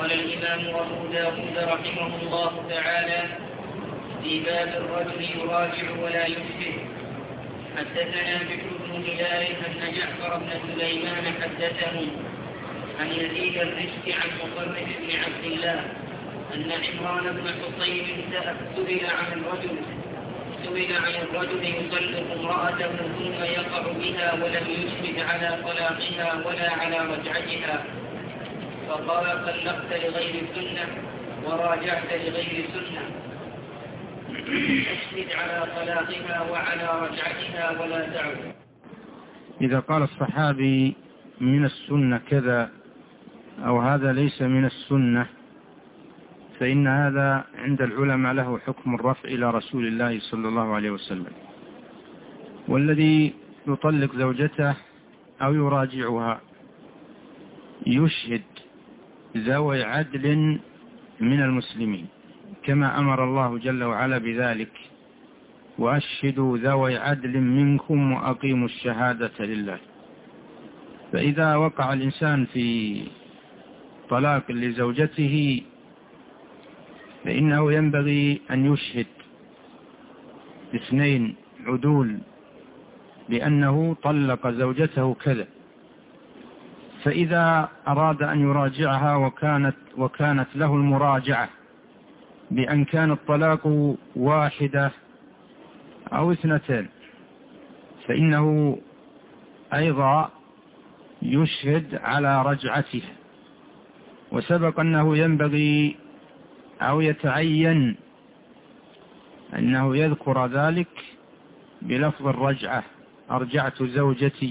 قال الإمام أبو داود رحمه الله تعالى في باب الرجل يراجع ولا يشبه. حدثنا بكر بن هلال أن جعفر بن سليمان حدثهم عن يزيد الرشد عن مطرف بن عبد الله أن عمران بن حصين سئل عن الرجل يطلق امرأته ثم يقع بها ولم يشهد على طلاقها ولا على رجعتها، فقال: طلقت لغير السنة وراجعت لغير السنة، اشهد على طلاقها وعلى رجعتها ولا تعد. إذا قال الصحابي من السنة كذا أو هذا ليس من السنة، فإن هذا عند العلماء له حكم الرفع إلى رسول الله صلى الله عليه وسلم. والذي يطلق زوجته أو يراجعها يشهد ذوي عدل من المسلمين، كما أمر الله جل وعلا بذلك: وأشهدوا ذوي عدل منكم وأقيموا الشهادة لله. فإذا وقع الإنسان في طلاق لزوجته فإنه ينبغي أن يشهد اثنين عدول بأنه طلق زوجته كذا. فإذا أراد أن يراجعها وكانت له المراجعة بأن كان الطلاق واحدة أو اثنتين، فإنه أيضا يشهد على رجعته. وسبق أنه ينبغي أو يتعين أنه يذكر ذلك بلفظ الرجعة: أرجعت زوجتي،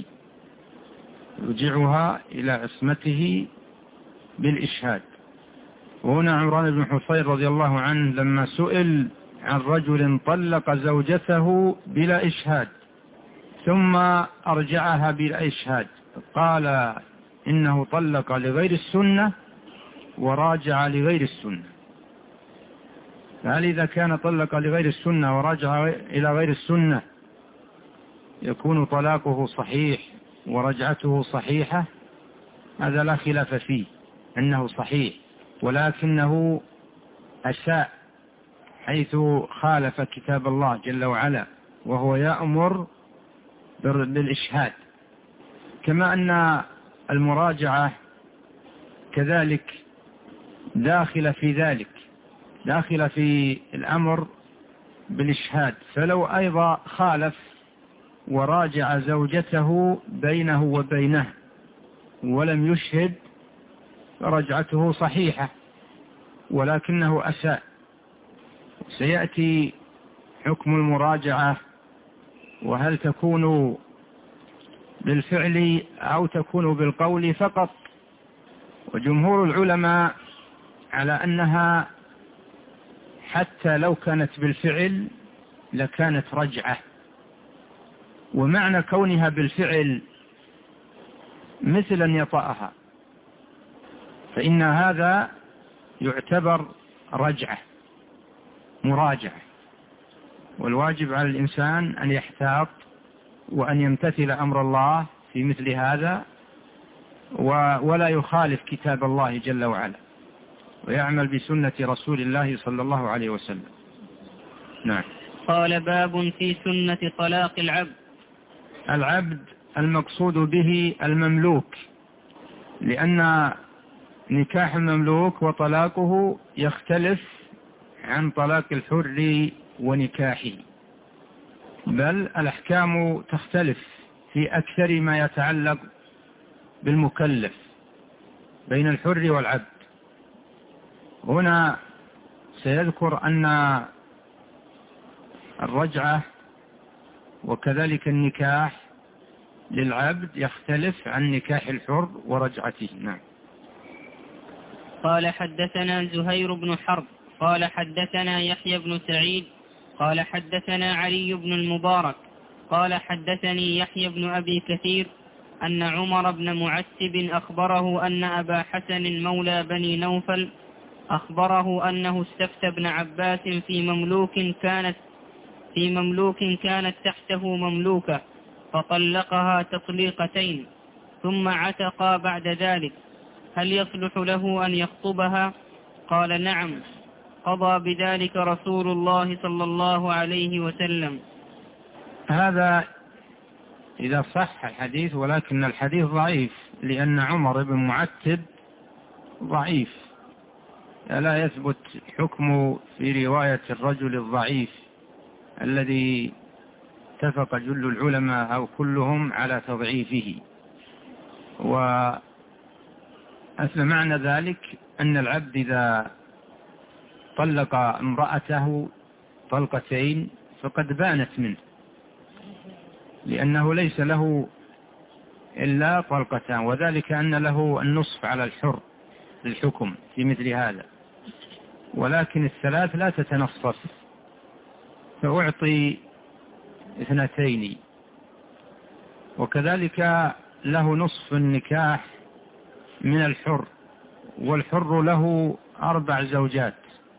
يرجعها إلى عصمته بالإشهاد. وهنا عمران بن حصين رضي الله عنه لما سئل عن رجل طلق زوجته بلا إشهاد ثم أرجعها بلا إشهاد، قال: إنه طلق لغير السنة وراجع لغير السنة. فهل إذا كان طلق لغير السنة وراجع إلى غير السنة يكون طلاقه صحيح ورجعته صحيحة؟ هذا لا خلاف فيه أنه صحيح، ولكنه أساء حيث خالف كتاب الله جل وعلا، وهو يأمر بالإشهاد. كما أن المراجعة كذلك داخل في ذلك، داخل في الأمر بالإشهاد. فلو أيضا خالف وراجع زوجته بينه وبينه ولم يشهد فرجعته صحيحة، ولكنه أساء. سيأتي حكم المراجعة، وهل تكون بالفعل أو تكون بالقول فقط. وجمهور العلماء على أنها حتى لو كانت بالفعل لكانت رجعة. ومعنى كونها بالفعل مثل أن يطأها، فإن هذا يعتبر رجعة مراجعة. والواجب على الإنسان أن يحتاط وأن يمتثل أمر الله في مثل هذا، ولا يخالف كتاب الله جل وعلا، ويعمل بسنة رسول الله صلى الله عليه وسلم. نعم. قال: باب في سنة طلاق العبد. العبد المقصود به المملوك، لأن نكاح المملوك وطلاقه يختلف عن طلاق الحر ونكاحه، بل الأحكام تختلف في أكثر ما يتعلق بالمكلف بين الحر والعبد. هنا سيذكر أن الرجعة وكذلك النكاح للعبد يختلف عن نكاح الحر ورجعته. نعم. قال: حدثنا زهير بن حرب قال حدثنا يحيى بن سعيد قال حدثنا علي بن المبارك قال حدثني يحيى بن أبي كثير أن عمر بن معتب أخبره أن أبا حسن مولى بني نوفل أخبره أنه استفتى ابن عباس في مملوك كانت تحته مملوكة، فطلقها تطليقتين ثم عتقا بعد ذلك، هل يصلح له أن يخطبها؟ قال نعم، قضى بذلك رسول الله صلى الله عليه وسلم. هذا إذا صح الحديث، ولكن الحديث ضعيف، لأن عمر بن معتب ضعيف، لا يثبت حكمه في رواية الرجل الضعيف الذي اتفق جل العلماء أو كلهم على تضعيفه. وأصل معنى ذلك أن العبد إذا طلق امرأته طلقتين فقد بانت منه، لأنه ليس له إلا طلقتان، وذلك أن له النصف على الحر للحكم في مثل هذا، ولكن الثلاث لا تتنصف، فأعطي 2، وكذلك له نصف النكاح من الحر، والحر له 4 زوجات،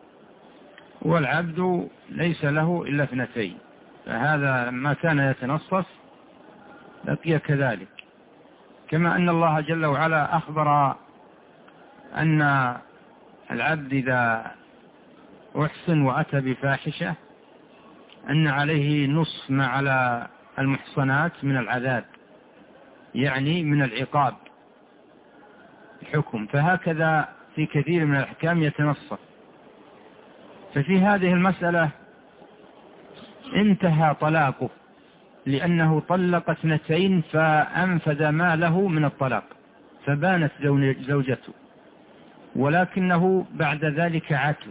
والعبد ليس له إلا 2، فهذا ما كان يتنصف بقي كذلك. كما أن الله جل وعلا أخبر أن العبد إذا أحسن وأتى بفاحشة أن عليه نصف ما على المحصنات من العذاب، يعني من العقاب الحكم، فهكذا في كثير من الأحكام يتنصف. ففي هذه المسألة انتهى طلاقه، لأنه طلق 2 فأنفذ ما له من الطلاق، فبانت زوجته، ولكنه بعد ذلك عتق.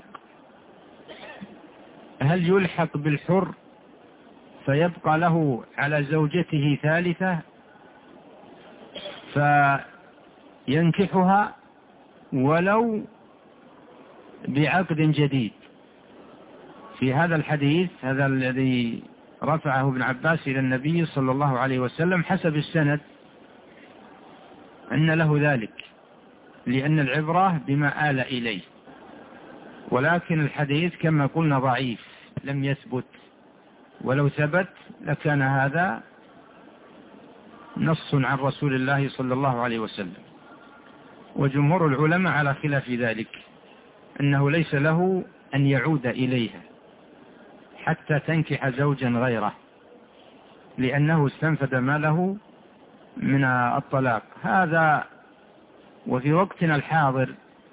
هل يلحق بالحر فيبقى له على زوجته 3 فينكحها ولو بعقد جديد؟ في هذا الحديث هذا الذي رفعه ابن عباس إلى النبي صلى الله عليه وسلم حسب السند أن له ذلك، لأن العبرة بما آل إليه، ولكن الحديث كما قلنا ضعيف لم يثبت، ولو ثبت لكان هذا نص عن رسول الله صلى الله عليه وسلم. وجمهور العلماء على خلاف ذلك، أنه ليس له أن يعود إليها حتى تنكح زوجا غيره، لأنه استنفذ ما له من الطلاق هذا. وفي وقتنا الحاضر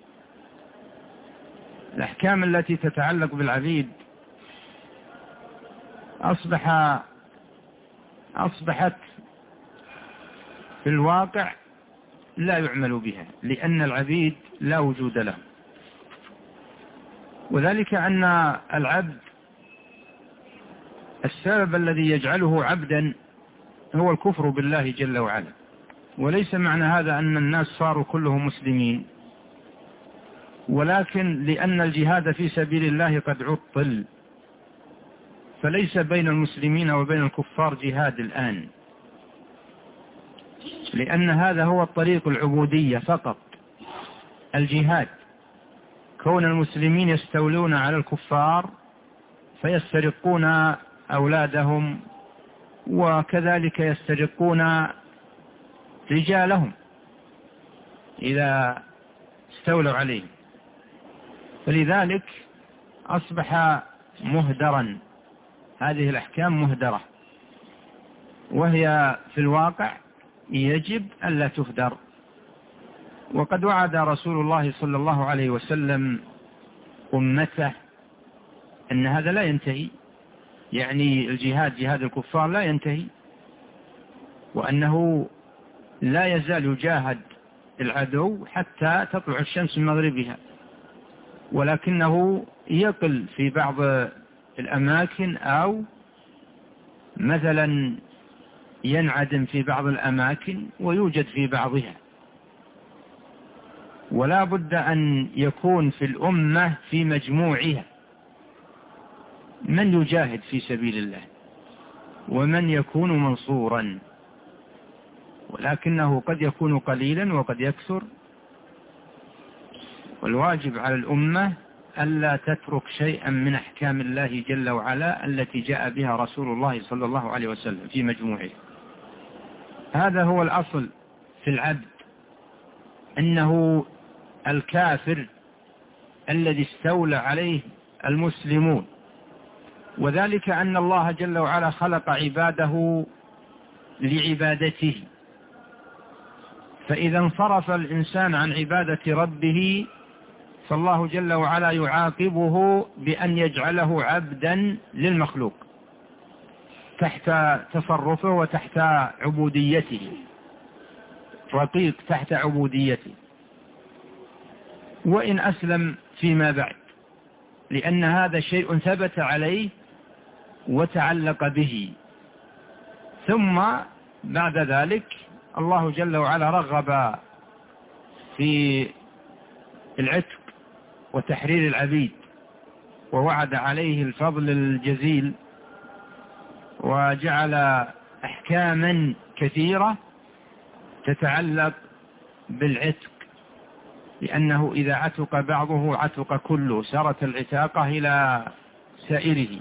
الأحكام التي تتعلق بالعبيد أصبحت في الواقع لا يعمل بها، لأن العبيد لا وجود له، وذلك أن العبد السبب الذي يجعله عبدا هو الكفر بالله جل وعلا، وليس معنى هذا أن الناس صاروا كلهم مسلمين، ولكن لأن الجهاد في سبيل الله قد عطل، فليس بين المسلمين وبين الكفار جهاد الآن، لأن هذا هو الطريق العبودية فقط، الجهاد. كون المسلمين يستولون على الكفار فيسترقون أولادهم، وكذلك يسترقون رجالهم إذا استولوا عليهم، فلذلك أصبح مهدرا، هذه الأحكام مهدرة، وهي في الواقع يجب ألا تهدر. وقد وعد رسول الله صلى الله عليه وسلم أمته أن هذا لا ينتهي، يعني الجهاد جهاد الكفار لا ينتهي، وأنه لا يزال يجاهد العدو حتى تطلع الشمس من مغربها، ولكنه يقل في بعض الأماكن، أو مثلا ينعدم في بعض الأماكن ويوجد في بعضها. ولا بد أن يكون في الأمة في مجموعها من يجاهد في سبيل الله ومن يكون منصورا، ولكنه قد يكون قليلا وقد يكثر، والواجب على الأمة ألا تترك شيئا من أحكام الله جل وعلا التي جاء بها رسول الله صلى الله عليه وسلم في مجموعه. هذا هو الأصل في العبد، أنه الكافر الذي استولى عليه المسلمون، وذلك أن الله جل وعلا خلق عباده لعبادته، فإذا انصرف الإنسان عن عبادة ربه فالله جل وعلا يعاقبه بأن يجعله عبدا للمخلوق تحت تصرفه وتحت عبوديته، رقيق تحت عبوديته، وإن أسلم فيما بعد، لأن هذا شيء ثبت عليه وتعلق به. ثم بعد ذلك الله جل وعلا رغب في العتق وتحرير العبيد، ووعد عليه الفضل الجزيل، وجعل أحكاما كثيرة تتعلق بالعتق، لأنه إذا عتق بعضه عتق كله، سارت العتاقة إلى سائره.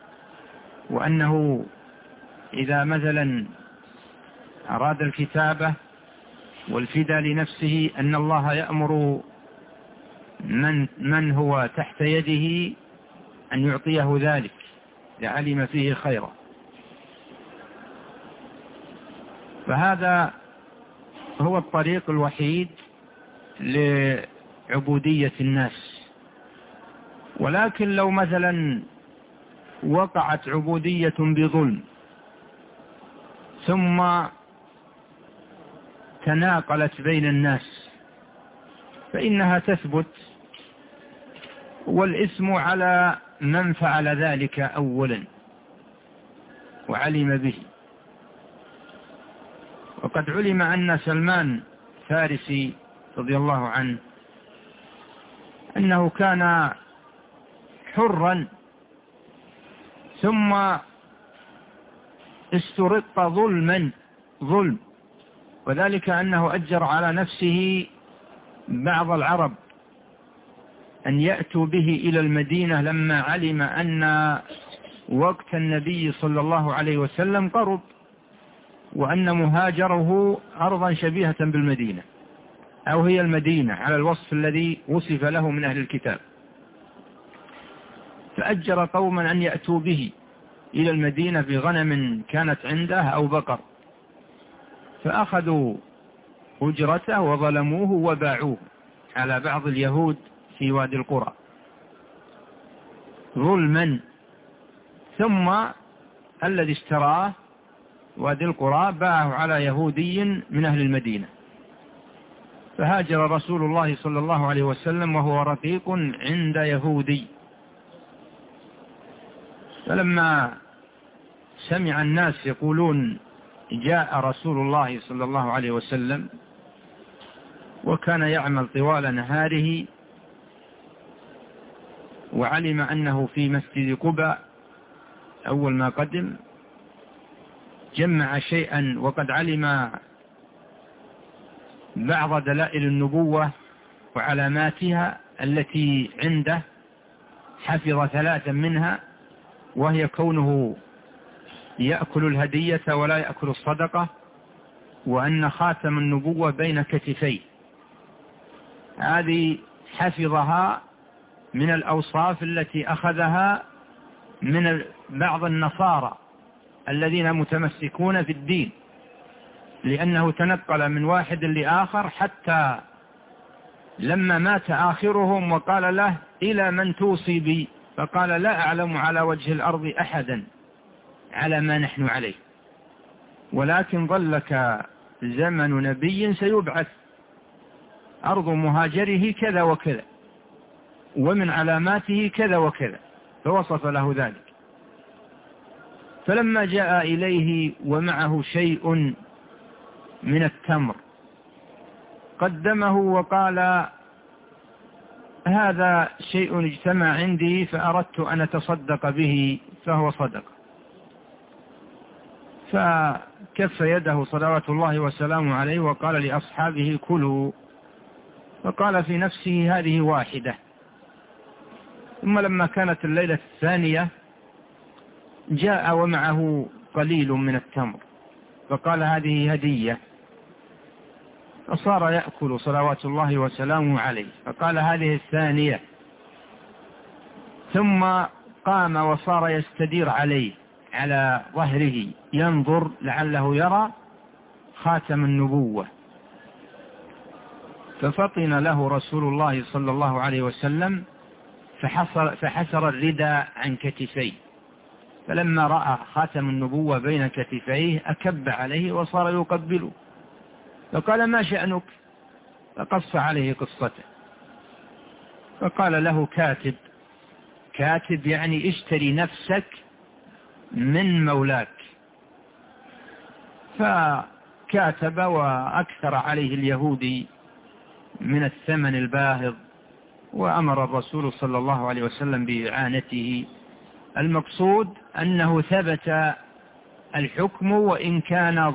وأنه إذا مثلا أراد الكتابة والفداء لنفسه أن الله يأمر من هو تحت يده أن يعطيه ذلك لعلم فيه خيرا. فهذا هو الطريق الوحيد لعبودية الناس. ولكن لو مثلا وقعت عبودية بظلم ثم تناقلت بين الناس فإنها تثبت، والإثم على من فعل ذلك أولا وعلم به. وقد علم أن سلمان فارسي رضي الله عنه أنه كان حرا ثم استرق ظلم، وذلك أنه أجر على نفسه بعض العرب أن يأتوا به إلى المدينة لما علم أن وقت النبي صلى الله عليه وسلم قرب، وأن مهاجره أرضا شبيهة بالمدينة، أو هي المدينة على الوصف الذي وصف له من أهل الكتاب. فأجر قوما أن يأتوا به إلى المدينة بغنم كانت عنده أو بقر، فأخذوا أجرته وظلموه وباعوه على بعض اليهود في وادي القرى ظلما. ثم الذي اشتراه وادي القرى باعه على يهودي من أهل المدينة، فهاجر رسول الله صلى الله عليه وسلم وهو رقيق عند يهودي. فلما سمع الناس يقولون جاء رسول الله صلى الله عليه وسلم، وكان يعمل طوال نهاره، وعلم أنه في مسجد قباء أول ما قدم، جمع شيئا وقد علم بعض دلائل النبوة وعلاماتها التي عنده، حفظ 3 منها، وهي كونه يأكل الهدية ولا يأكل الصدقة، وأن خاتم النبوة بين كتفيه. هذه حفظها من الأوصاف التي أخذها من بعض النصارى الذين متمسكون في الدين، لأنه تنقل من واحد لآخر حتى لما مات آخرهم وقال له إلى من توصي بي؟ فقال لا أعلم على وجه الأرض أحدا على ما نحن عليه، ولكن ظلك زمن نبي سيبعث، أرض مهاجره كذا وكذا، ومن علاماته كذا وكذا، فوصف له ذلك. فلما جاء إليه ومعه شيء من التمر قدمه وقال هذا شيء اجتمع عندي فأردت أن أتصدق به، فهو صدق. فكف يده صلوات الله وسلامه عليه وقال لأصحابه كلوا، فقال في نفسه هذه واحدة. ثم لما كانت الليلة الثانية جاء ومعه قليل من التمر، فقال هذه هدية، فصار يأكل صلوات الله وسلامه عليه، فقال هذه الثانية. ثم قام وصار يستدير عليه على ظهره ينظر لعله يرى خاتم النبوة، ففطن له رسول الله صلى الله عليه وسلم فحسر الرداء عن كتفيه، فلما رأى خاتم النبوة بين كتفيه أكب عليه وصار يقبله، فقال ما شأنك؟ فقص عليه قصته، فقال له كاتب يعني اشتري نفسك من مولاك. فكاتب وأكثر عليه اليهودي من الثمن الباهظ، وأمر الرسول صلى الله عليه وسلم بإعانته. المقصود أنه ثبت الحكم وإن كان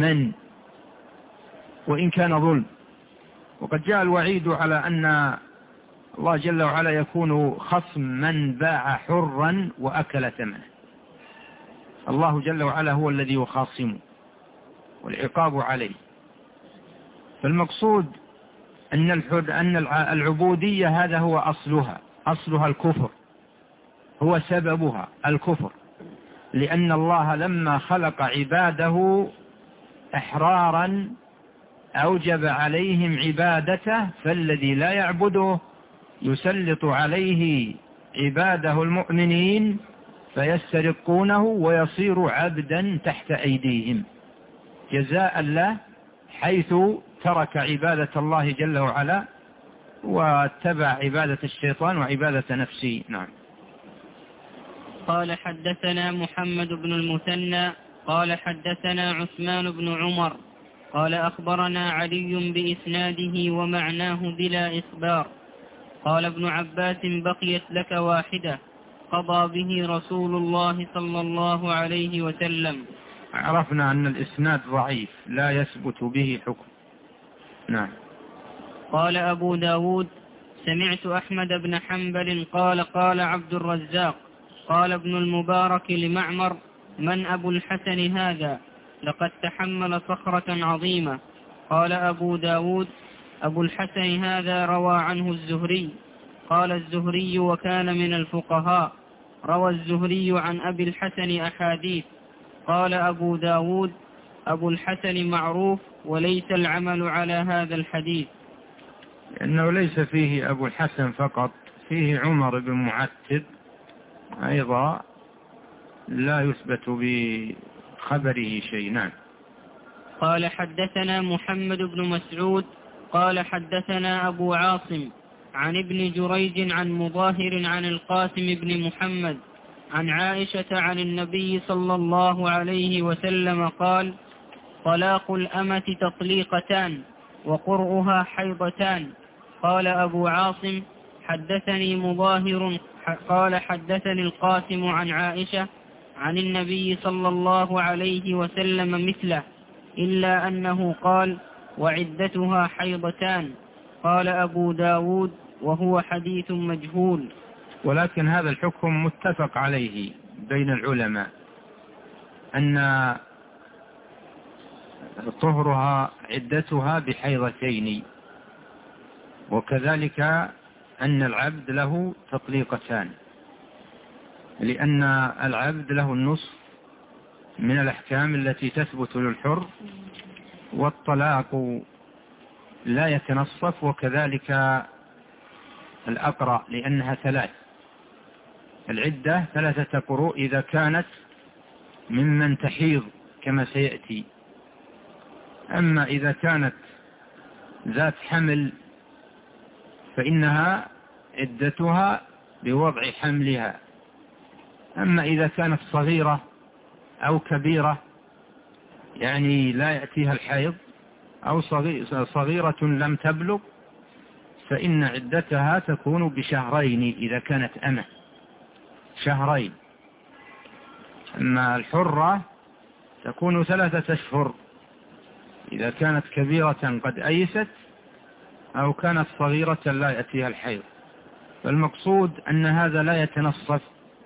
ظلم، وقد جاء الوعيد على أن الله جل وعلا يكون خصم من باع حرا وأكل ثمنه. الله جل وعلا هو الذي يخاصمه والعقاب عليه. فالمقصود أن العبودية هذا هو أصلها الكفر، هو سببها الكفر، لأن الله لما خلق عباده أحرارا أوجب عليهم عبادته، فالذي لا يعبده يسلط عليه عباده المؤمنين فيسترقونه ويصير عبدا تحت أيديهم جزاء له، حيث ترك عبادة الله جل وعلا واتبع عبادة الشيطان وعبادة نفسه. نعم. قال حدثنا محمد بن المثنى قال حدثنا عثمان بن عمر قال أخبرنا علي بإسناده ومعناه بلا إخبار. قال ابن عباس بقيت لك واحدة قضى به رسول الله صلى الله عليه وسلم. عرفنا أن الإسناد ضعيف لا يثبت به حكم. نعم. قال أبو داود سمعت أحمد بن حنبل قال عبد الرزاق قال ابن المبارك لمعمر من أبو الحسن هذا؟ لقد تحمل صخرة عظيمة. قال أبو داود أبو الحسن هذا روى عنه الزهري. قال الزهري وكان من الفقهاء، روى الزهري عن أبي الحسن أحاديث. قال أبو داود أبو الحسن معروف وليس العمل على هذا الحديث. لأنه ليس فيه أبو الحسن فقط، فيه عمر بن معتب أيضا لا يثبت بخبره شيء. نعم. قال حدثنا محمد بن مسعود قال حدثنا أبو عاصم عن ابن جريج عن مظاهر عن القاسم بن محمد عن عائشة عن النبي صلى الله عليه وسلم قال طلاق الأمة تطليقتان وقرؤها حيضتان. قال أبو عاصم حدثني مظاهر قال حدثني القاسم عن عائشة عن النبي صلى الله عليه وسلم مثله، إلا أنه قال وعدتها حيضتان. قال أبو داود وهو حديث مجهول. ولكن هذا الحكم متفق عليه بين العلماء أن طهرها عدتها بحيضتين، وكذلك أن العبد له تطليقتان، لأن العبد له النصف من الأحكام التي تثبت للحر، والطلاق لا يتنصف، وكذلك الأقرأ لأنها ثلاث، العدة 3 قروء إذا كانت ممن تحيض كما سيأتي. أما إذا كانت ذات حمل فإنها عدتها بوضع حملها. أما إذا كانت صغيرة أو كبيرة يعني لا يأتيها الحيض، أو صغيرة لم تبلغ، فإن عدتها تكون بشهرين إذا كانت أمة، شهرين. أما الحرة تكون 3 أشهر إذا كانت كبيرة قد أيست، أو كانت صغيرة لا يأتيها الحيض. فالمقصود أن هذا لا يتنصف،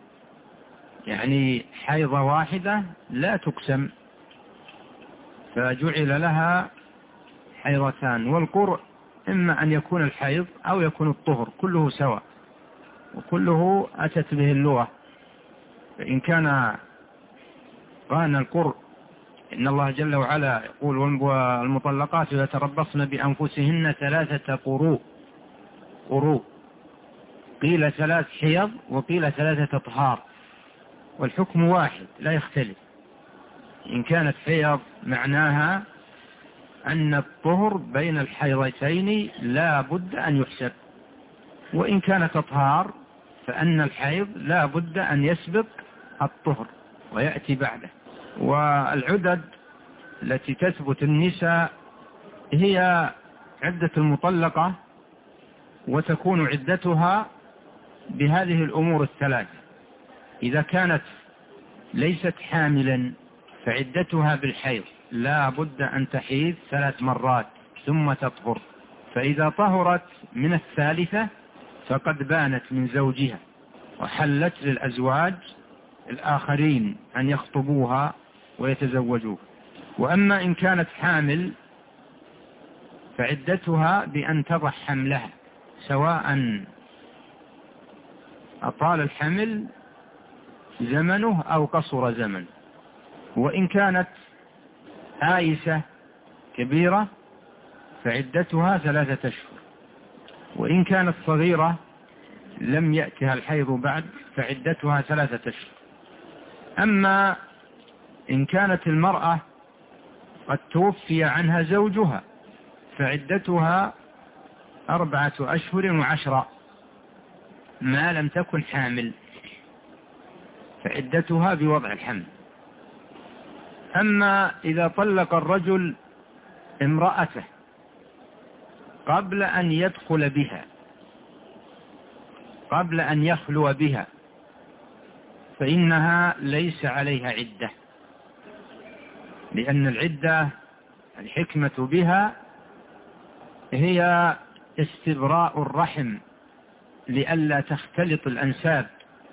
يعني حيضة واحدة لا تقسم، فجعل لها حيضتان، والقرء إما أن يكون الحيض أو يكون الطهر، كله سواء وكله أتت به اللغة. فإن كان القرء، إن الله جل وعلا يقول والمطلقات يتربصن بأنفسهن 3 قروء، قيل 3 حيض وقيل 3 أطهار، والحكم واحد لا يختلف. إن كانت حيض معناها أن الطهر بين الحيضتين لا بد أن يحسب، وإن كانت أطهار فأن الحيض لا بد أن يسبق الطهر ويأتي بعده. والعدد التي تثبت النساء هي عدة المطلقة، وتكون عدتها بهذه الأمور الثلاثة: إذا كانت ليست حاملا فعدتها بالحيض، لا بد أن تحيض 3 مرات ثم تطهر، فإذا طهرت من الثالثة فقد بانت من زوجها وحلت للأزواج الآخرين أن يخطبوها ويتزوجوها. وأما إن كانت حامل فعدتها بأن تضع حملها، سواء أطال الحمل زمنه أو قصر زمنه. وإن كانت آيسة كبيرة فعدتها 3 أشهر، وإن كانت صغيرة لم يأتها الحيض بعد فعدتها 3 أشهر. أما إن كانت المرأة قد توفي عنها زوجها فعدتها 4 أشهر و10 ما لم تكن حامل، فعدتها بوضع الحمل. أما إذا طلق الرجل امرأته قبل أن يدخل بها، قبل أن يخلو بها، فإنها ليس عليها عدة، لأن العدة الحكمة بها هي استبراء الرحم لئلا تختلط الأنساب.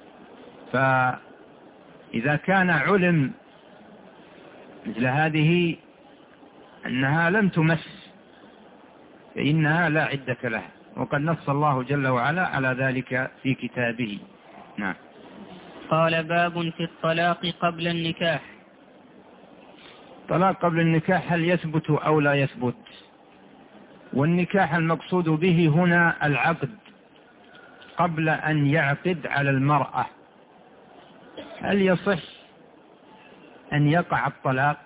فإذا كان علم مثل هذه أنها لم تمس فإنها لا عدة لها، وقد نص الله جل وعلا على ذلك في كتابه. نعم. قال: باب في الطلاق قبل النكاح. طلاق قبل النكاح هل يثبت أو لا يثبت؟ والنكاح المقصود به هنا العقد قبل أن يعقد على المرأة. هل يصح أن يقع الطلاق؟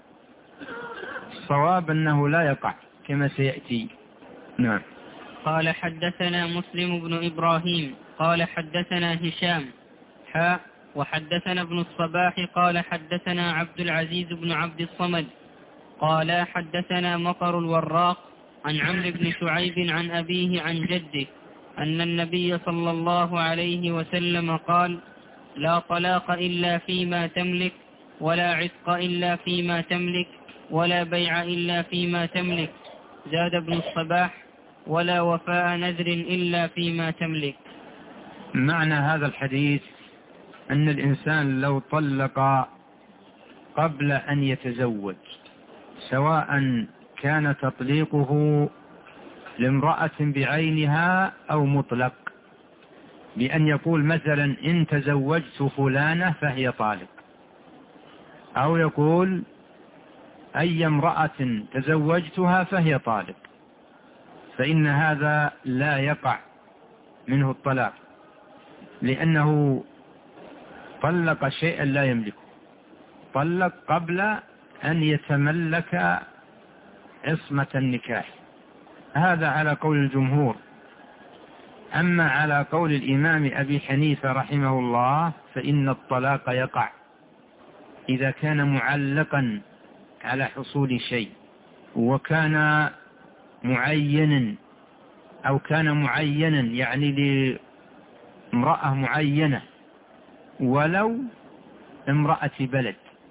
الصواب أنه لا يقع كما سيأتي. نعم. قال: حدثنا مسلم بن إبراهيم قال حدثنا هشام وحدثنا ابن الصباح قال حدثنا عبد العزيز بن عبد الصمد قال حدثنا مطر الوراق عن عمرو بن شعيب عن أبيه عن جده أن النبي صلى الله عليه وسلم قال: لا طلاق إلا فيما تملك، ولا عتق إلا فيما تملك، ولا بيع إلا فيما تملك. زاد ابن الصباح: ولا وفاء نذر إلا فيما تملك. معنى هذا الحديث أن الإنسان لو طلق قبل أن يتزوج، سواء كان تطليقه لامرأة بعينها أو مطلق، بأن يقول مثلا إن تزوجت فلانة فهي طالق، أو يقول أي امرأة تزوجتها فهي طالق، فإن هذا لا يقع منه الطلاق، لأنه طلق شيئا لا يملكه، طلق قبل أن يتملك عصمة النكاح. هذا على قول الجمهور. أما على قول الإمام أبي حنيفة رحمه الله فإن الطلاق يقع إذا كان معلقا على حصول شيء، وكان معينا أو كان معينا يعني لامرأة معينة، ولو امرأة بلد،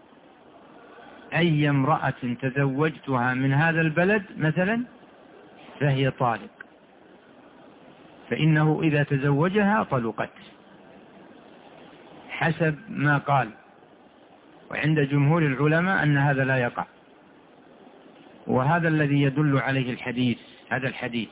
أي امرأة تزوجتها من هذا البلد مثلا فهي طالق، فإنه إذا تزوجها طلقت حسب ما قال. وعند جمهور العلماء أن هذا لا يقع. وهذا الذي يدل عليه الحديث، هذا الحديث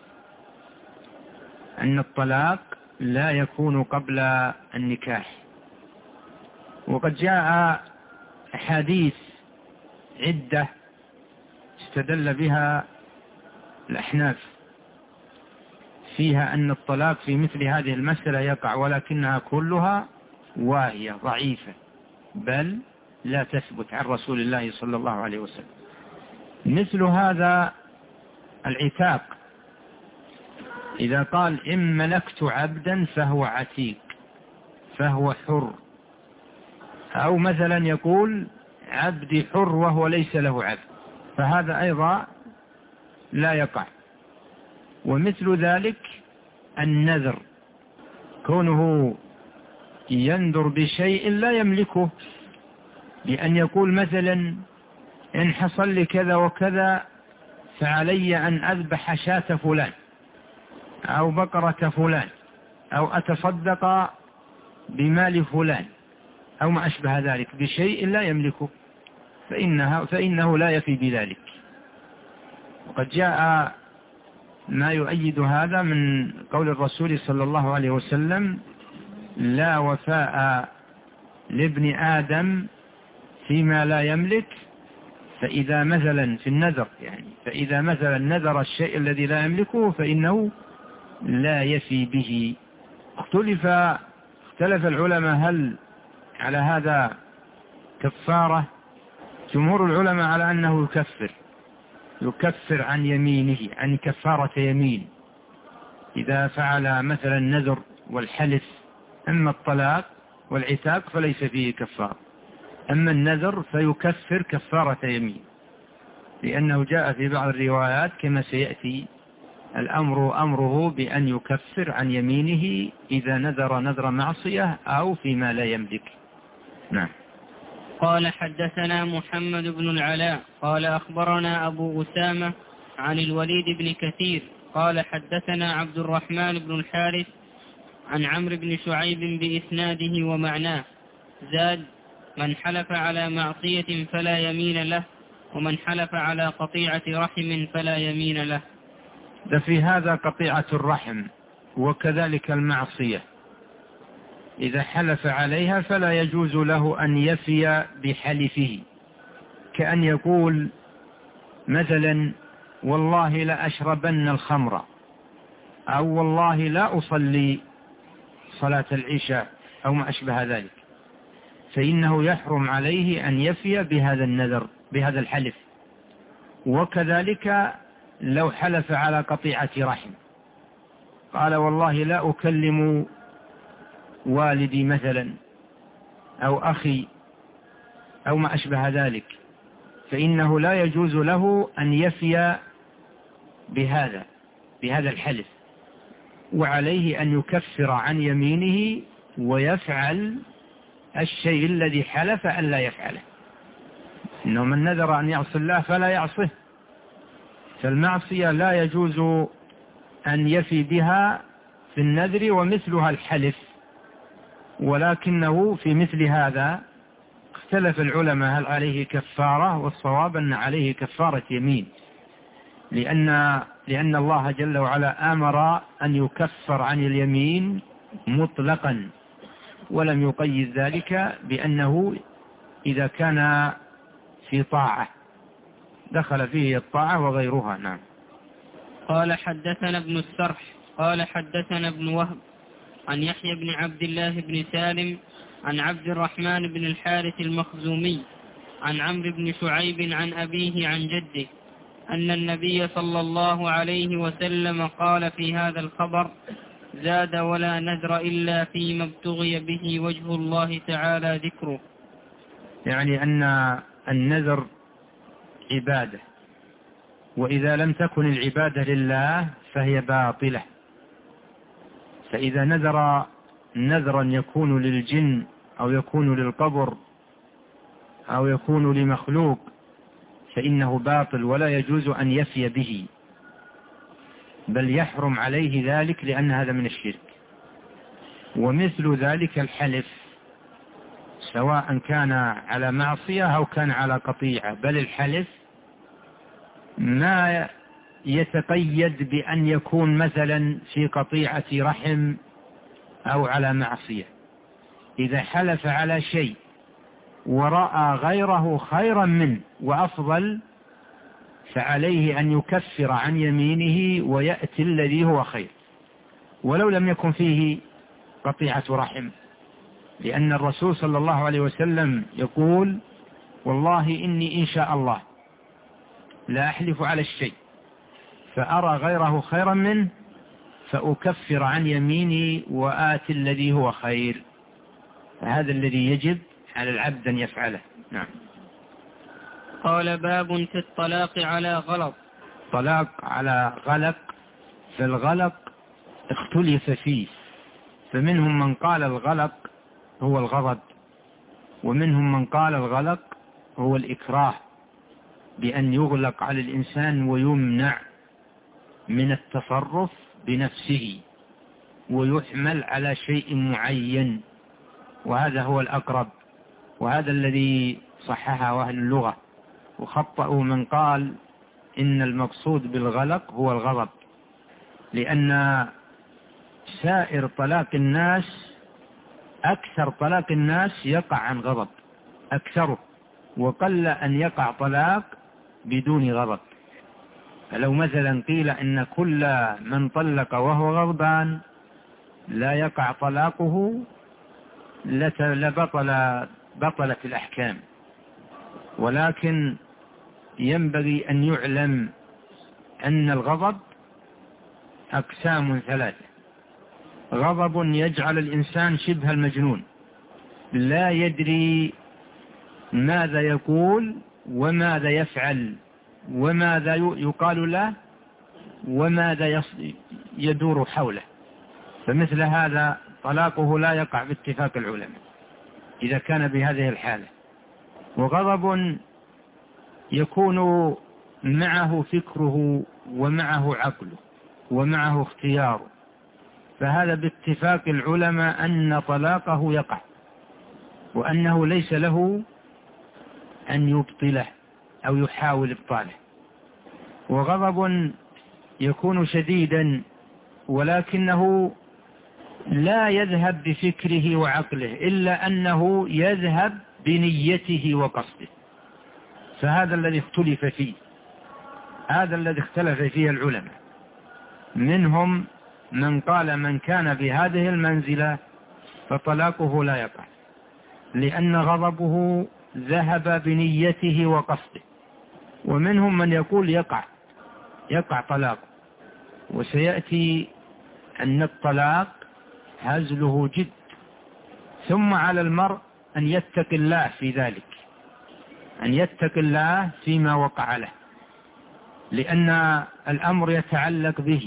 أن الطلاق لا يكون قبل النكاح. وقد جاء أحاديث عدة استدل بها الأحناف فيها أن الطلاق في مثل هذه المسألة يقع، ولكنها كلها واهية ضعيفة، بل لا تثبت عن رسول الله صلى الله عليه وسلم. مثل هذا العتاق، إذا قال إن ملكت عبدا فهو عتيق، فهو حر، أو مثلا يقول عبدي حر وهو ليس له عبد، فهذا أيضا لا يقع. ومثل ذلك النذر، كونه ينذر بشيء لا يملكه، بأن يقول مثلا إن حصل لي كذا وكذا فعلي أن أذبح شاة فلان أو بقرة فلان أو أتصدق بمال فلان أو ما أشبه ذلك بشيء لا يملكه، فإنه لا يفي بذلك. وقد جاء ما يؤيد هذا من قول الرسول صلى الله عليه وسلم: لا وفاء لابن آدم فيما لا يملك، فإذا مثلا في النذر، يعني فإذا مثلا نذر الشيء الذي لا يملكه فإنه لا يفي به. اختلف العلماء هل على هذا كفارة. جمهور العلماء على أنه يكفر عن يمينه، عن كفارة يمين، إذا فعل مثلا النذر والحلف. أما الطلاق والعتاق فليس فيه كفارة، أما النذر فيكفر كفارة يمين، لأنه جاء في بعض الروايات كما سيأتي أمره بأن يكفر عن يمينه إذا نذر معصية أو فيما لا يملك. نعم. قال حدثنا محمد بن العلاء قال أخبرنا أبو أسامة عن الوليد بن كثير قال حدثنا عبد الرحمن بن الحارث عن عمرو بن شعيب بإسناده ومعناه، زاد: من حلف على معصية فلا يمين له، ومن حلف على قطيعة رحم فلا يمين له. ده في هذا قطيعة الرحم وكذلك المعصية، إذا حلف عليها فلا يجوز له أن يفي بحلفه، كأن يقول مثلا والله لا أشربن الخمر، أو والله لا أصلي صلاة العشاء أو ما أشبه ذلك، فإنه يحرم عليه أن يفي بهذا النذر، بهذا الحلف. وكذلك لو حلف على قطيعة رحم، قال والله لا أكلم والدي مثلا أو أخي أو ما أشبه ذلك، فإنه لا يجوز له أن يفي بهذا الحلف، وعليه أن يكفر عن يمينه ويفعل الشيء الذي حلف أن لا يفعله. إنه من نذر أن يعصي الله فلا يعصه، فالمعصية لا يجوز أن يفي بها في النذر ومثلها الحلف. ولكنه في مثل هذا اختلف العلماء هل عليه كفارة، والصواب أن عليه كفارة يمين، لأن الله جل وعلا أمر أن يكفر عن اليمين مطلقا، ولم يقيد ذلك بأنه إذا كان في طاعة دخل فيه الطاعة وغيرها. نعم. قال حدثنا ابن السرح قال حدثنا ابن وهب عن يحيى بن عبد الله بن سالم عن عبد الرحمن بن الحارث المخزومي عن عمرو بن شعيب عن أبيه عن جده أن النبي صلى الله عليه وسلم قال في هذا الخبر: زاد: ولا نذر إلا فيما ابتغي به وجه الله تعالى ذكره. يعني أن النذر عبادة، وإذا لم تكن العبادة لله فهي باطلة. فإذا نذر نذرا يكون للجن أو يكون للقبر أو يكون لمخلوق فإنه باطل ولا يجوز أن يفي به، بل يحرم عليه ذلك لأن هذا من الشرك. ومثل ذلك الحلف، سواء كان على معصية أو كان على قطيعة، بل الحلف ما يتقيد بأن يكون مثلا في قطيعة رحم أو على معصية. إذا حلف على شيء ورأى غيره خيرا منه وأفضل فعليه أن يكفر عن يمينه ويأتي الذي هو خير ولو لم يكن فيه قطيعة رحم، لأن الرسول صلى الله عليه وسلم يقول: والله إني إن شاء الله لا أحلف على الشيء فأرى غيره خيرا منه فأكفر عن يميني وآتي الذي هو خير. فهذا الذي يجب على العبد أن يفعله. نعم. قال: باب في الطلاق على غلط. طلاق على غلق، فالغلق اختلف فيه، فمنهم من قال الغلق هو الغضب، ومنهم من قال الغلق هو الإكراه، بأن يغلق على الإنسان ويمنع من التصرف بنفسه ويحمل على شيء معين، وهذا هو الأقرب، وهذا الذي صححه أهل اللغة، وخطأوا من قال إن المقصود بالغلق هو الغضب، لأن سائر طلاق الناس، أكثر طلاق الناس يقع عن غضب أكثره، وقل أن يقع طلاق بدون غضب. فلو مثلا قيل إن كل من طلق وهو غضبان لا يقع طلاقه بطلت الأحكام، ولكن ينبغي أن يعلم أن الغضب أقسام ثلاثة: غضب يجعل الإنسان شبه المجنون، لا يدري ماذا يقول وماذا يفعل وماذا يقال له وماذا يدور حوله، فمثل هذا طلاقه لا يقع باتفاق العلماء إذا كان بهذه الحالة. وغضب يكون معه فكره ومعه عقله ومعه اختياره، فهذا باتفاق العلماء أن طلاقه يقع، وأنه ليس له أن يبطله أو يحاول إبطاله. وغضب يكون شديدا ولكنه لا يذهب بفكره وعقله، إلا أنه يذهب بنيته وقصده، فهذا الذي اختلف فيه، هذا الذي اختلف فيه العلماء. منهم من قال من كان بهذه المنزلة فطلاقه لا يقع، لأن غضبه ذهب بنيته وقصده. ومنهم من يقول يقع طلاق، وسيأتي أن الطلاق هزله جد، ثم على المرء أن يتقي الله في ذلك، أن يتقي الله فيما وقع له، لأن الأمر يتعلق به،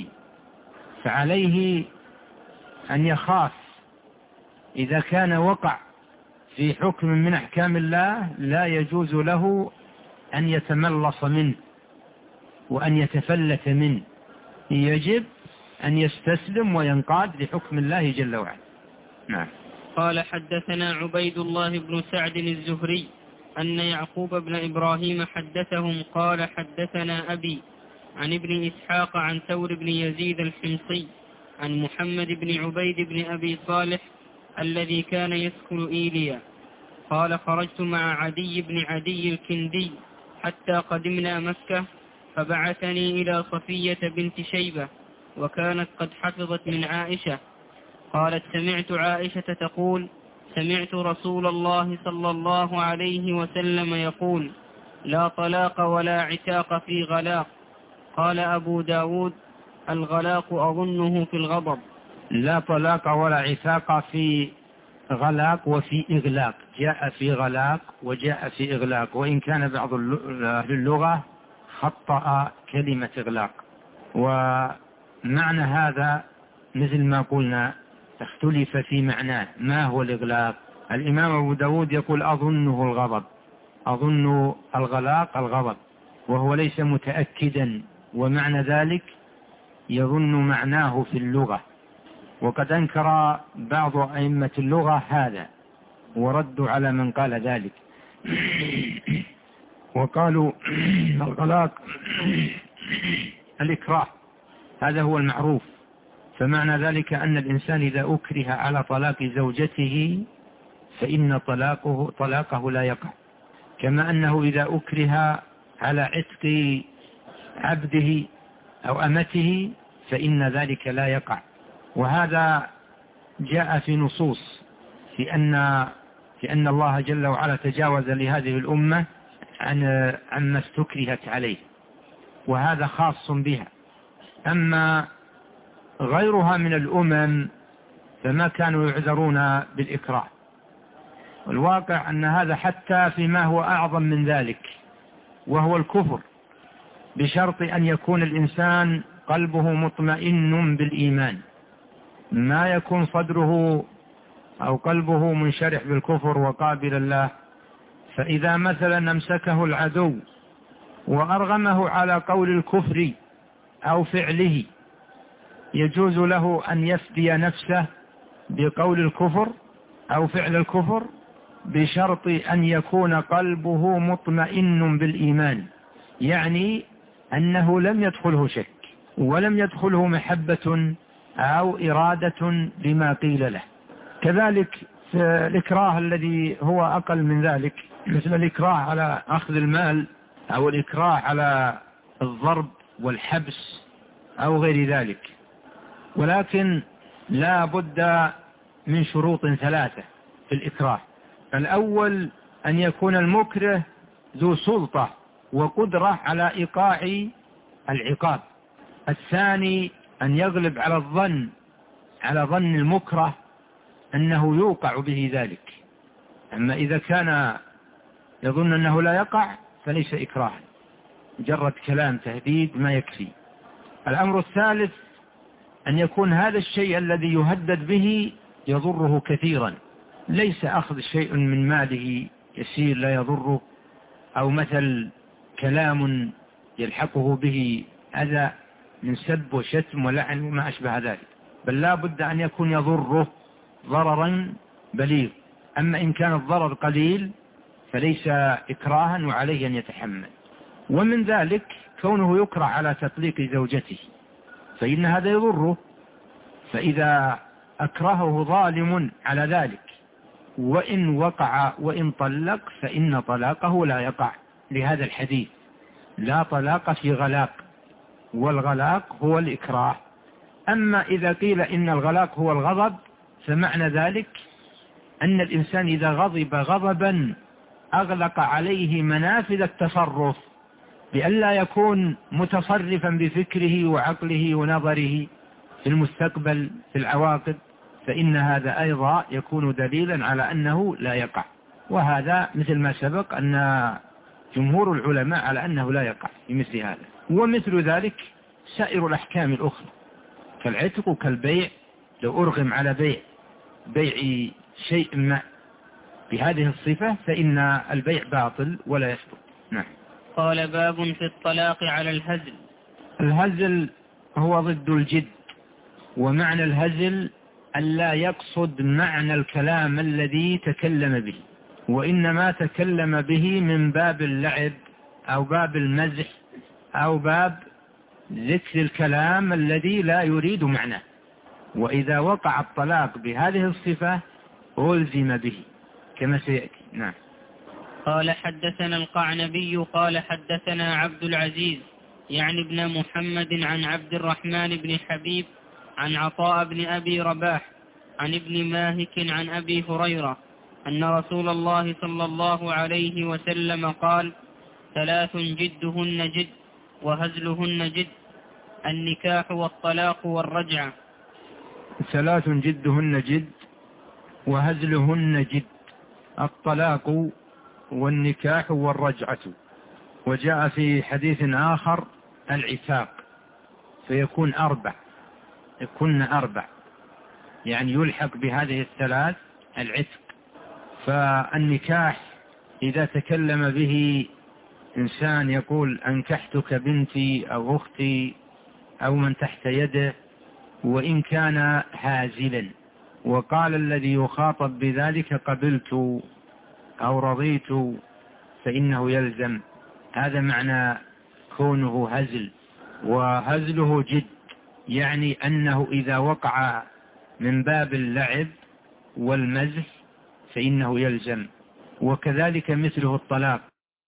فعليه أن يخاف إذا كان وقع في حكم من أحكام الله لا يجوز له أن يتملص منه وأن يتفلت منه، يجب أن يستسلم وينقاد لحكم الله جل وعلا. نعم. قال: حدثنا عبيد الله بن سعد الزهري أن يعقوب بن إبراهيم حدثهم قال: حدثنا أبي عن ابن إسحاق عن ثور بن يزيد الحمصي عن محمد بن عبيد بن أبي صالح الذي كان يسكن إيليا قال: خرجت مع عدي بن عدي الكندي حتى قدمنا مكة، فبعثني إلى صفية بنت شيبة، وكانت قد حفظت من عائشة. قالت: سمعت عائشة تقول: سمعت رسول الله صلى الله عليه وسلم يقول: لا طلاق ولا عتاق في غلاق. قال أبو داود: الغلاق أظنه في الغضب. لا طلاق ولا عتاق في غلاق وفي إغلاق، جاء في غلاق وجاء في إغلاق، وإن كان بعض أهل اللغة خطأ كلمة إغلاق. ومعنى هذا مثل ما قلنا اختلف في معناه، ما هو الإغلاق؟ الإمام أبو داود يقول: أظنه الغضب، أظن الغلاق الغضب، وهو ليس متأكدا، ومعنى ذلك يظن معناه في اللغة. وقد أنكر بعض أئمة اللغة هذا وردوا على من قال ذلك. وقالوا الطلاق الإكراه هذا هو المعروف، فمعنى ذلك أن الإنسان إذا أكره على طلاق زوجته فإن طلاقه لا يقع، كما أنه إذا أكره على عتق عبده أو أمته فإن ذلك لا يقع. وهذا جاء في نصوص في أن الله جل وعلا تجاوز لهذه الأمة عما استكرهت عليه، وهذا خاص بها. أما غيرها من الأمم فما كانوا يعذرون بالإكراه. والواقع أن هذا حتى فيما هو أعظم من ذلك وهو الكفر، بشرط أن يكون الإنسان قلبه مطمئن بالإيمان، ما يكون صدره أو قلبه منشرح بالكفر وقابل الله. فإذا مثلا أمسكه العدو وأرغمه على قول الكفر أو فعله يجوز له أن يفدي نفسه بقول الكفر أو فعل الكفر، بشرط أن يكون قلبه مطمئن بالإيمان، يعني أنه لم يدخله شك ولم يدخله محبة أو إرادة لما قيل له. كذلك الإكراه الذي هو أقل من ذلك، مثل الإكراه على أخذ المال أو الإكراه على الضرب والحبس أو غير ذلك. ولكن لا بد من شروط ثلاثة في الإكراه. الأول أن يكون المكره ذو سلطة وقدرة على إيقاع العقاب. الثاني أن يغلب على ظن المكره أنه يوقع به ذلك. أما إذا كان يظن أنه لا يقع فليس إكراها، مجرد كلام تهديد ما يكفي. الأمر الثالث أن يكون هذا الشيء الذي يهدد به يضره كثيرا، ليس أخذ شيء من ماله يسير لا يضره، أو مثل كلام يلحقه به أذى من سب وشتم ولعن وما أشبه ذلك، بل لا بد أن يكون يضره ضررا بليغ. أما إن كان الضرر قليل فليس إكراها وعليه أن يتحمل. ومن ذلك كونه يكره على تطليق زوجته، فإن هذا يضره، فإذا أكرهه ظالم على ذلك وإن وقع وإن طلق فإن طلاقه لا يقع، لهذا الحديث لا طلاق في غلاق، والغلاق هو الإكراه. أما إذا قيل إن الغلاق هو الغضب فمعنى ذلك أن الإنسان إذا غضب غضبا أغلق عليه منافذ التصرف بأن لا يكون متصرفا بفكره وعقله ونظره في المستقبل في العواقب، فإن هذا أيضا يكون دليلا على أنه لا يقع. وهذا مثل ما سبق أن جمهور العلماء على أنه لا يقع في مثل هذا. ومثل ذلك سائر الأحكام الأخرى كالعتق وكالبيع، لو أرغم على بيع شيء ما بهذه الصفة فإن البيع باطل ولا يثبت. نعم. قال باب في الطلاق على الهزل. الهزل هو ضد الجد، ومعنى الهزل ألا يقصد معنى الكلام الذي تكلم به، وإنما تكلم به من باب اللعب أو باب المزح أو باب ذكر الكلام الذي لا يريد معناه. وإذا وقع الطلاق بهذه الصفة ألزم به كما سيأتي. نعم. قال حدثنا القعنبي قال حدثنا عبد العزيز يعني ابن محمد عن عبد الرحمن بن حبيب عن عطاء بن أبي رباح عن ابن ماهك عن أبي هريرة أن رسول الله صلى الله عليه وسلم قال: 3 جدهن جد وهزلهن جد، النكاح والطلاق والرجعة. 3 جدهن جد وهزلهن جد، الطلاق والنكاح والرجعة. وجاء في حديث آخر العتاق، فيكون 4، يكون 4 يعني يلحق بهذه ال3 العتق. فالنكاح إذا تكلم به إنسان يقول أنكحتك بنتي أو أختي أو من تحت يده، وإن كان هازلا، وقال الذي يخاطب بذلك قبلت أو رضيت، فإنه يلزم هذا معنى كونه هزل، وهزله جد، يعني أنه إذا وقع من باب اللعب والمزح فإنه يلزم. وكذلك مثله الطلاق،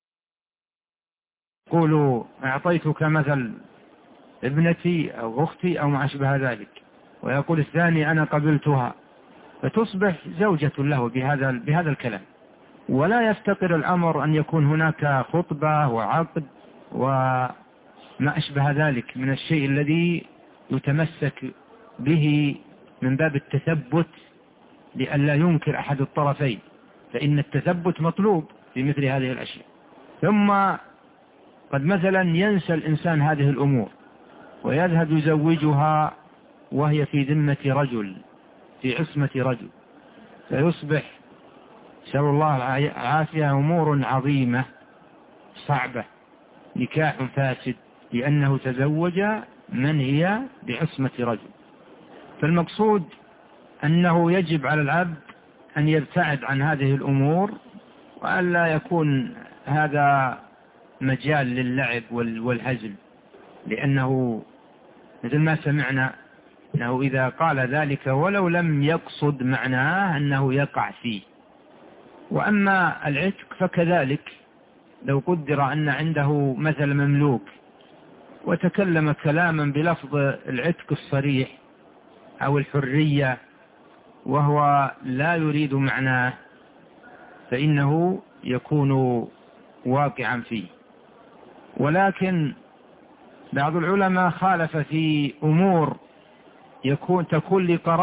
قولوا أعطيتك مثل ابنتي أو أختي أو ما أشبه ذلك، ويقول الثاني أنا قبلتها، فتصبح زوجة له بهذا الكلام، ولا يفتقر الأمر أن يكون هناك خطبة وعقد وما أشبه ذلك من الشيء الذي يتمسك به من باب التثبت لئلا ينكر أحد الطرفين، فإن التثبت مطلوب في مثل هذه الأشياء. ثم قد مثلا ينسى الإنسان هذه الأمور ويذهب يزوجها وهي في ذمة رجل، في عصمة رجل، فيصبح نسأل الله العافية أمور عظيمة صعبة، نكاح فاسد لأنه تزوج من هي بعصمة رجل. فالمقصود أنه يجب على العبد أن يبتعد عن هذه الأمور، وأن لا يكون هذا مجال للعب والهزل، لأنه مثل ما سمعنا أنه إذا قال ذلك ولو لم يقصد معناه أنه يقع فيه. وأما العتق فكذلك، لو قدر أن عنده مثل مملوك وتكلم كلاما بلفظ العتق الصريح أو الحرية وهو لا يريد معناه فإنه يكون واقعا فيه. ولكن بعض العلماء خالف في أمور تكون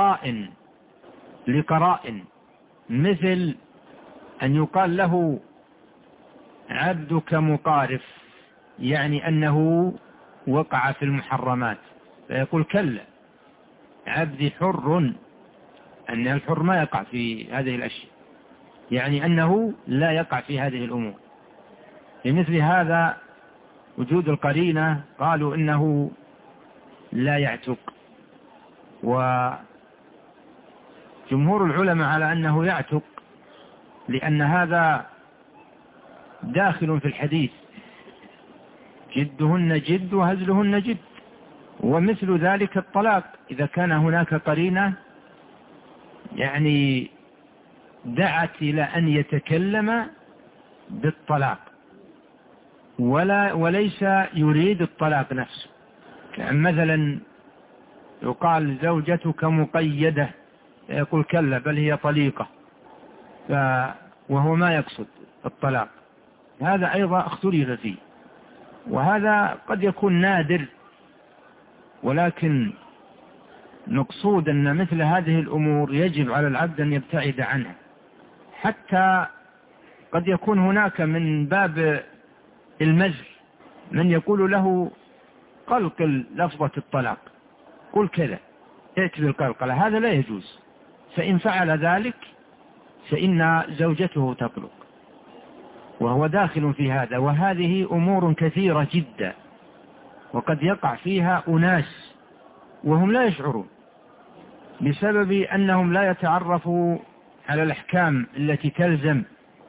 لقرائن، مثل أن يقال له عبدك مقارف، يعني أنه وقع في المحرمات، فيقول كلا عبدي حر، أن الحر ما يقع في هذه الأشياء، يعني أنه لا يقع في هذه الأمور. لمثل هذا وجود القرينة قالوا إنه لا يعتق، وجمهور العلماء على أنه يعتق، لأن هذا داخل في الحديث جدهن جد وهزلهن جد. ومثل ذلك الطلاق، إذا كان هناك قرينة يعني دعت إلى أن يتكلم بالطلاق وليس يريد الطلاق نفسه، كأن مثلا يقال زوجتك مقيدة، يقول كلا بل هي طليقة، وهو ما يقصد الطلاق، هذا أيضا اختلف فيه، وهذا قد يكون نادر، ولكن نقصود أن مثل هذه الأمور يجب على العبد أن يبتعد عنها. حتى قد يكون هناك من باب المزح من يقول له قلقل لفظة الطلاق، قل كذا ائت بالقلقلة، هذا لا يجوز، فإن فعل ذلك فإن زوجته تطلق، وهو داخل في هذا. وهذه أمور كثيرة جدا، وقد يقع فيها أناس وهم لا يشعرون، بسبب أنهم لا يتعرفوا على الأحكام التي تلزم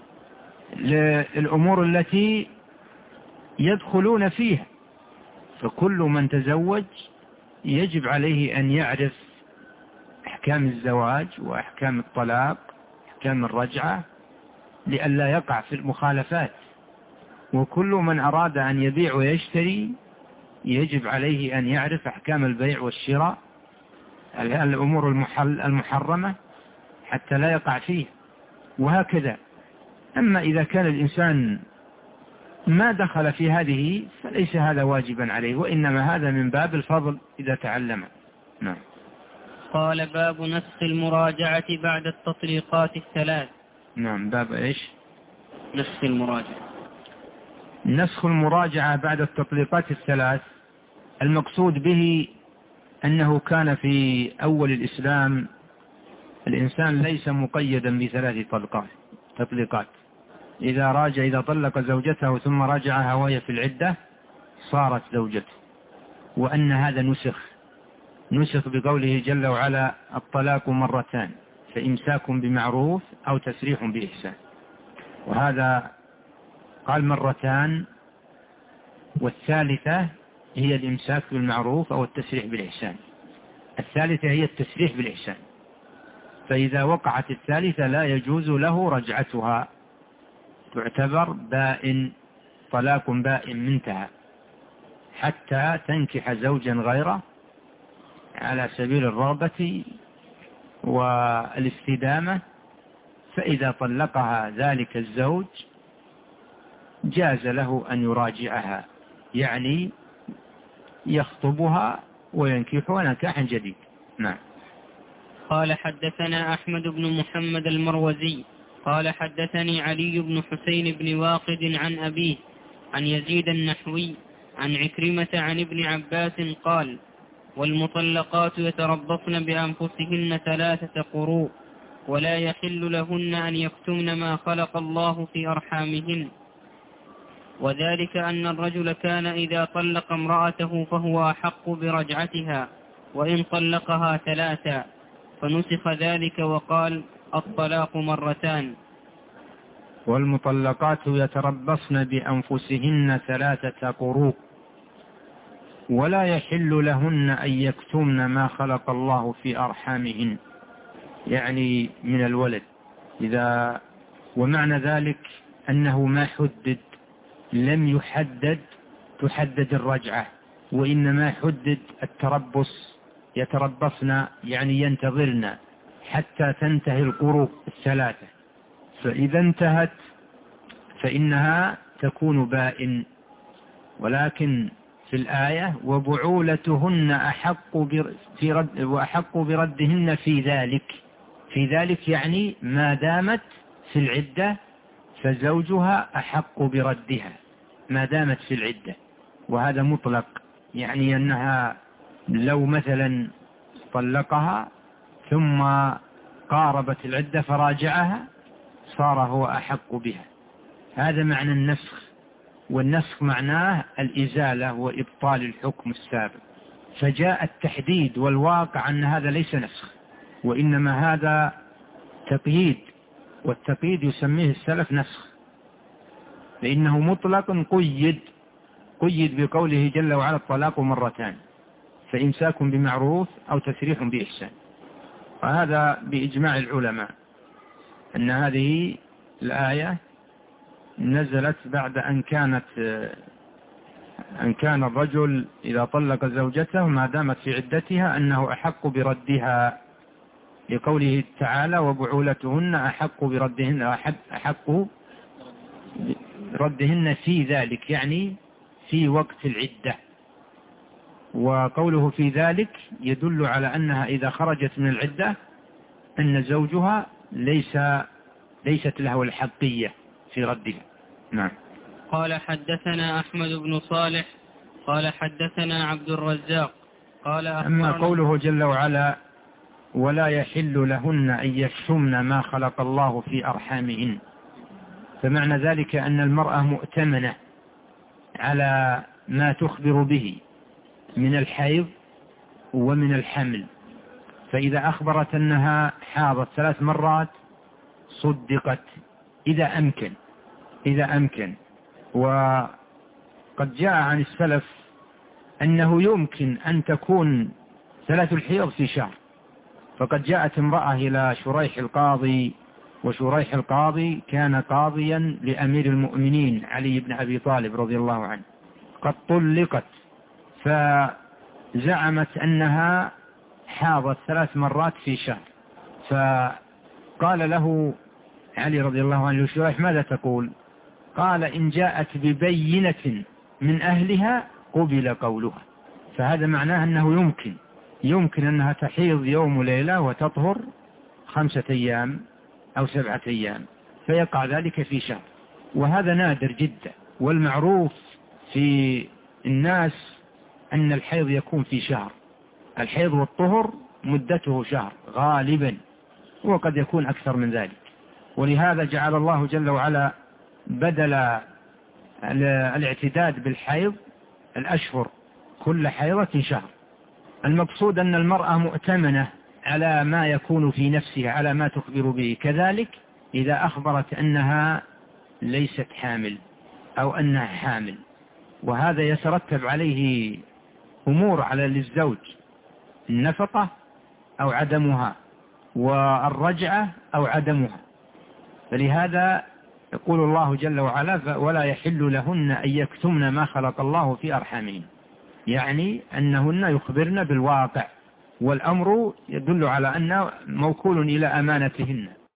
للأمور التي يدخلون فيها. فكل من تزوج يجب عليه أن يعرف أحكام الزواج وأحكام الطلاق، أحكام الرجعة، لئلا يقع في المخالفات. وكل من أراد أن يبيع ويشتري يجب عليه أن يعرف أحكام البيع والشراء، الأمور المحرمة، حتى لا يقع فيه، وهكذا. أما إذا كان الإنسان ما دخل في هذه فليس هذا واجبا عليه، وإنما هذا من باب الفضل إذا تعلم. نعم. قال باب نسخ المراجعة بعد التطليقات الثلاث. نعم، باب إيش؟ نسخ المراجعة. نسخ المراجعة بعد التطليقات الثلاث، المقصود به أنه كان في أول الإسلام الإنسان ليس مقيدا بثلاث تطليقات. إذا طلق زوجته ثم راجعها وهي في العدة صارت زوجته، وأن هذا نسخ بقوله جل وعلا الطلاق مرتان فإمساك بمعروف أو تسريح بإحسان. وهذا قال مرتان والثالثة هي الإمساك بالمعروف أو التسريح بالإحسان. الثالثة هي التسريح بالإحسان، فإذا وقعت الثالثة لا يجوز له رجعتها، تعتبر بائن، طلاق بائن منتهى، حتى تنكح زوجا غيره على سبيل الرغبة والاستدامة. فإذا طلقها ذلك الزوج جاز له أن يراجعها، يعني يخطبها وينكحها نكاحا جديد. نعم. قال حدثنا أحمد بن محمد المروزي قال حدثني علي بن حسين بن واقد عن أبيه عن يزيد النحوي عن عكرمة عن ابن عباس قال: والمطلقات يتربصن بأنفسهن 3 قروء ولا يحل لهن أن يكتمن ما خلق الله في أرحامهن، وذلك أن الرجل كان إذا طلق امرأته فهو أحق برجعتها وإن طلقها 3، فنسخ ذلك وقال: الطلاق 2 مرتان. والمطلقات يتربصن بأنفسهن 3 قروء ولا يحل لهن أن يكتمن ما خلق الله في أرحامهن، يعني من الولد. ومعنى ذلك أنه ما حدد، لم يحدد تحدد الرجعة، وإنما حدد التربص، يتربصن يعني ينتظرن حتى تنتهي القروء 3، فإذا انتهت فإنها تكون بائن. ولكن في الآية: وبعولتهن أحق بردهن في ذلك. في ذلك يعني ما دامت في العدة فزوجها أحق بردها ما دامت في العدة، وهذا مطلق، يعني أنها لو مثلا طلقها ثم قاربت العدة فراجعها صار هو أحق بها. هذا معنى النسخ، والنسخ معناه الإزالة وإبطال الحكم السابق. فجاء التحديد والواقع أن هذا ليس نسخ، وإنما هذا تقييد، والتقييد يسميه السلف نسخ، لأنه مطلق قيد بقوله جل وعلا: الطلاق 2 مرتان، فإمساك بمعروف أو تسريح بإحسان. وهذا بإجماع العلماء أن هذه الآية نزلت بعد أن كان الرجل إذا طلق زوجته ما دامت في عدتها أنه أحق بردها، لقوله تعالى: وبعولتهن أحق بردهن في ذلك، يعني في وقت العدة. وقوله في ذلك يدل على أنها إذا خرجت من العدة أن زوجها ليست له الحقية في ردها. نعم. قال حدثنا أحمد بن صالح قال حدثنا عبد الرزاق قال أما قوله جل وعلا: ولا يحل لهن أن يكتمن ما خلق الله في أرحامهن، فمعنى ذلك أن المرأة مؤتمنة على ما تخبر به من الحيض ومن الحمل، فإذا أخبرت أنها حاضت 3 مرات صدقت إذا أمكن. وقد جاء عن السلف أنه يمكن أن تكون 3 الحيض في شهر. فقد جاءت امرأة إلى شريح القاضي، وشريح القاضي كان قاضيا لأمير المؤمنين علي بن أبي طالب رضي الله عنه، قد طلقت، فزعمت أنها حاضت 3 مرات في شهر. فقال له علي رضي الله عنه: شريح ماذا تقول؟ قال: إن جاءت ببينة من أهلها قبل قولها. فهذا معناه أنه يمكن أنها تحيض يوم وليلة وتطهر 5 أيام أو 7 أيام، فيقع ذلك في شهر، وهذا نادر جدا. والمعروف في الناس أن الحيض يكون في شهر، الحيض والطهر مدته شهر غالبا، وقد يكون أكثر من ذلك. ولهذا جعل الله جل وعلا بدل الاعتداد بالحيض الأشهر، كل حيضة شهر. المقصود أن المرأة مؤتمنة على ما يكون في نفسها، على ما تخبر به. كذلك إذا أخبرت أنها ليست حامل أو أنها حامل وهذا يترتب عليه أمور على للزوج: النفقة أو عدمها، والرجعة أو عدمها. فلهذا يقول الله جل وعلا: ولا يحل لهن أن يكتمن ما خلق الله في أرحامهن، يعني أنهن يخبرن بالواقع، والأمر يدل على أنه موكول إلى أمانتهن.